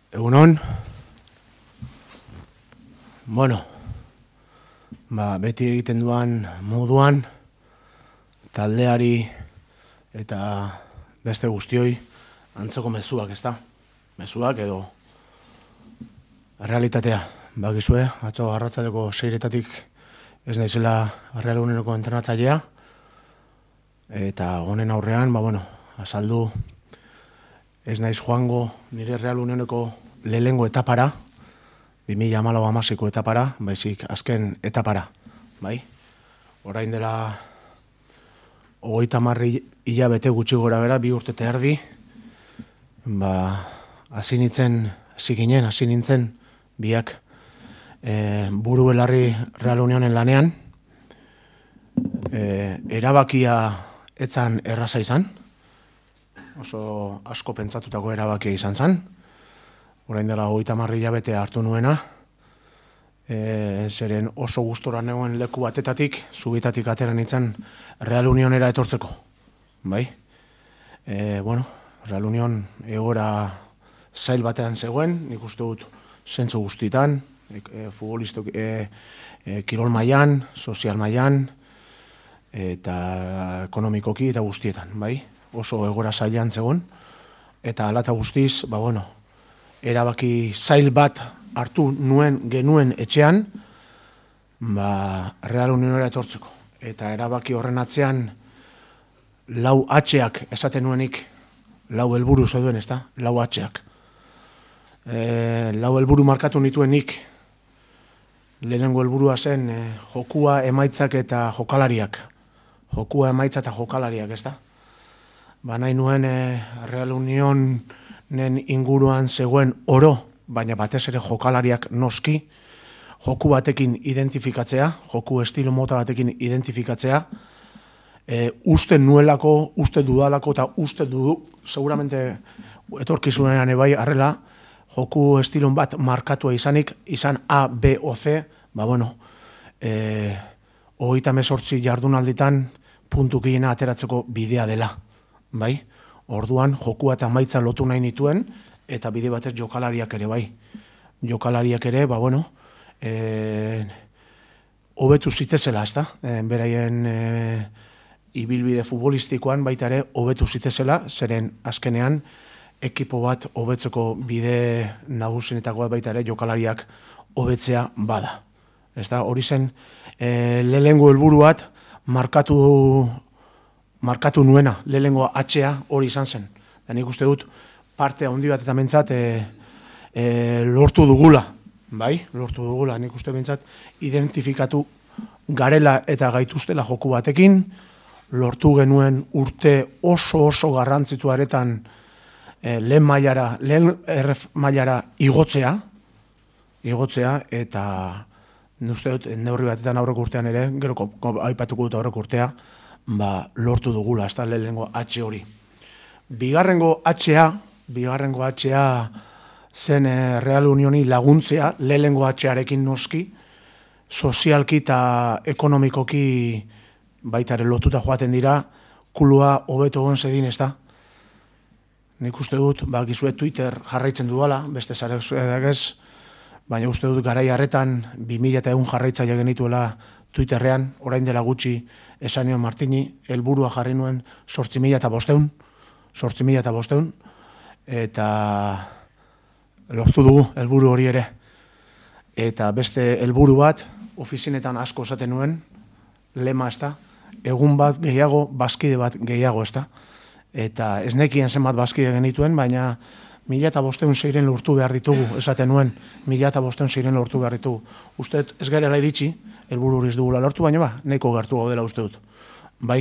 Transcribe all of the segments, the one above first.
Egunon, beti egiten duan moduan, taldeari eta beste guztioi antzeko mezuak, ezta? Mezuak edo realitatea. Bakizue, atzo arratsaldeko 6:00 ez naizela Real Unioneko entrenatzailea, eta honen aurrean, azaldu ez naiz joango nire Real Unioneko lehengo etapara, 2014ko etapara, baizik azken etapara, bai? Orain dela 30 hilabete gutxi gora bera, 2 urte eta erdi, hasi nintzen biak buru belarri Real Unionen lanean, erabakia etzan erraza izan, oso asko pentsatutako erabakia izan zen, orain dela 30 hilabete hartu nuena, zeren oso gustora neuen leku batetatik, zubitatik atera nintzen Real Unionera etortzeko, bai? Real Union egoera zail batean zegoen, nik uste dut zentzu guztitan, futbolistok kirol mailan, sozial mailan, eta ekonomikoki eta guztietan, bai? Oso egoera zailan zegoen, eta hala eta guztiz, erabaki zail bat hartu genuen etxean, Real Unionera etortzeko. Eta erabaki horren atzean 4 H-ak esaten nuenik, 4 helburu zeuden, ezta? 4 H-ak. 4 helburu markatu nituenik, lehenengo helburua zen jokua, emaitzak eta jokalariak. Jokua, emaitza eta jokalariak, ezta? Nahi nuen Real Unionen inguruan zegoen oro, baina batez ere jokalariak noski, joku batekin identifikatzea, joku estilo mota batekin identifikatzea, uste nuelako, uste dudalako eta uste dudu, seguramente etorkizunean ebai arrela, joku estilon bat markatua izanik, izan A, B o C, 38 jardunalditan puntukiena ateratzeko bidea dela, bai? Orduan, jokua eta maitza lotu nahi nituen, eta bide batez jokalariak ere, bai. Jokalariak ere, hobetu zitezela, ezta? Beraien ibilbide futbolistikoan baita ere hobetu zitezela, zeren azkenean ekipo bat hobetzeko bide nagusienetako bat baita ere jokalariak hobetzea bada. Ezta? Hori zen lehengo helburu bat markatu nuena, lehengo H-a hori izan zen. Da nik uste dut parte handi bat eta mentzat lortu dugula, bai? Lortu dugula, nik uste mentzat identifikatu garela eta gaituztela joku batekin, lortu genuen urte oso garrantzitsua eretan lehen RF mailara igotzea, eta uste dut neurri batetan aurreko urtean ere, gero aipatuko dut aurreko urtea, lortu dugula, ez da lehenengo H hori. Bigarrengo H-a zen Real Unioni laguntzea, lehenengo H-arekin noski, sozialki eta ekonomikoki baitare lotuta joaten dira, kulua hobeto egon zedin, ez da? Nik uste dut, gizue Twitter jarraitzen dudala, beste zareak ez, baina uste dut garai harretan 2100 jarraitzaile genituela Twitterrean, orain dela gutxi esanio Martini, helburua jarri nuen 8.500, eta lortu dugu helburu hori ere. Eta beste helburu bat, ofizinetan asko esaten nuen, lema ez da, egun bat gehiago, bazkide bat gehiago ez da. Eta ez nekien zenbat bazkide genituen, baina 1.506 lortu behar ditugu, esaten nuen, 1.506 lortu behar ditugu. Uste ez garela iritsi, helburu hori ez dugula lortu, baina nahiko gertu gaudela uste dut. Bai?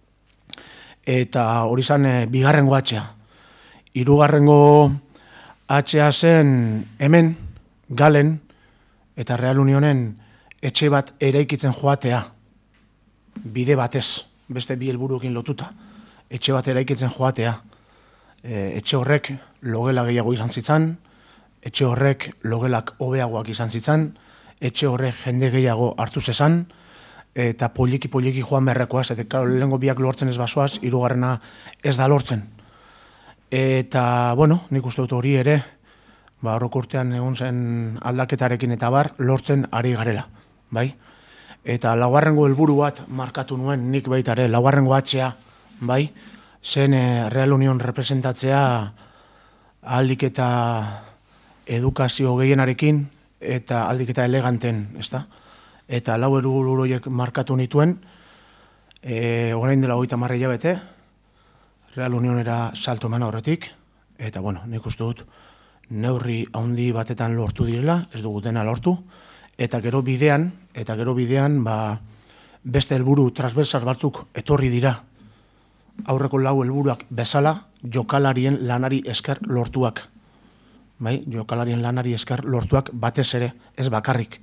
Eta hori zen bigarrengo H-a. Hirugarrengo H-a zen hemen, Galen, eta Real Unionen etxe bat eraikitzen joatea, bide batez, beste bi helburuekin lotuta, etxe bat eraikitzen joatea, etxe horrek logela gehiago izan zitzan, etxe horrek logelak hobeagoak izan zitzan, etxe horrek jende gehiago hartu zezan, eta poliki joan beharrekoaz, eta lehengo biak lortzen ez basoaz, hirugarrena ez da lortzen. Eta, nik uste dut hori ere, aurreko urtean egon zen aldaketarekin eta bar, lortzen ari garela, bai? Eta laugarrengo helburu bat markatu nuen nik baita ere, laugarrengo atxea, bai? Zen Real Union representatzea aldik eta edukazio gehienarekin eta aldik eta eleganten, ezta? Eta lau helburu horiek markatu nituen, orain dela 30 hilabete, Real Unionera salto eman horretik, eta bueno, nik uste dut neurri handi batetan lortu direla, ez dugu dena lortu, eta gero bidean, beste helburu transversal batzuk etorri dira, aurreko lau helburuak bezala, jokalarien lanari esker lortuak. Bai, jokalarien lanari esker lortuak batez ere, ez bakarrik.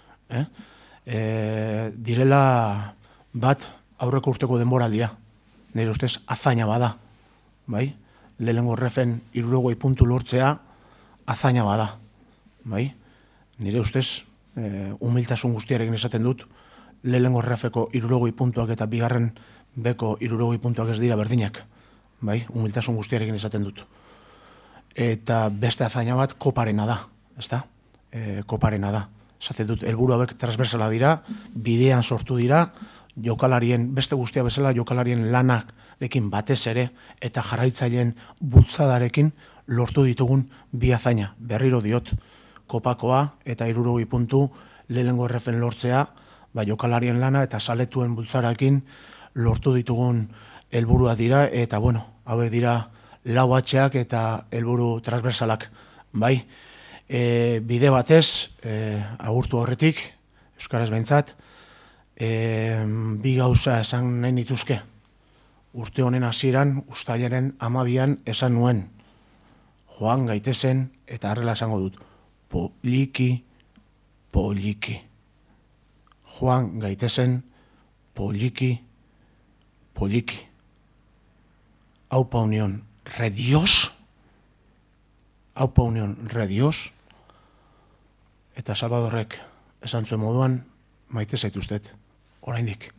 Direla bat aurreko urteko denboraldia, nire ustez azaina bada, bai? Lehenengo refen 60 puntu lortzea azaina bada, bai? Nire ustez, humiltasun guztiarekin esaten dut, lehenengo refeko 60 puntuak eta bigarren beko 60 puntuak ez dira berdinak, bai? Humiltasun guztiarekin esaten dut. Eta beste azaina bat koparena da, ezta? Koparena da. Esaten dut, helburu hauek transversala dira, bidean sortu dira, jokalarien, beste guztia bezala, jokalarien lanarekin batez ere, eta jarraitzaileen bultzadarekin lortu ditugun bi azaina. Berriro diot, kopakoa eta 60 puntu lehenengo errefen lortzea, jokalarien lana eta saletuen bultzarakin lortu ditugun helburua dira, eta bueno, hauek dira lau atxeak eta helburu transversalak, bai? Bide batez, agurtu horretik, euskaraz behintzat, bi gauza esan nahi nituzke. Urte honen hasieran, uztailaren 12an esan nuen, joan gaitezen, eta harrela esango dut, poliki, poliki. Joan gaitezen, poliki, poliki. Aupa Unión, redios, Aupa Unión, redios, eta Salvadorrek esan zuen moduan, maite zaituztet, oraindik.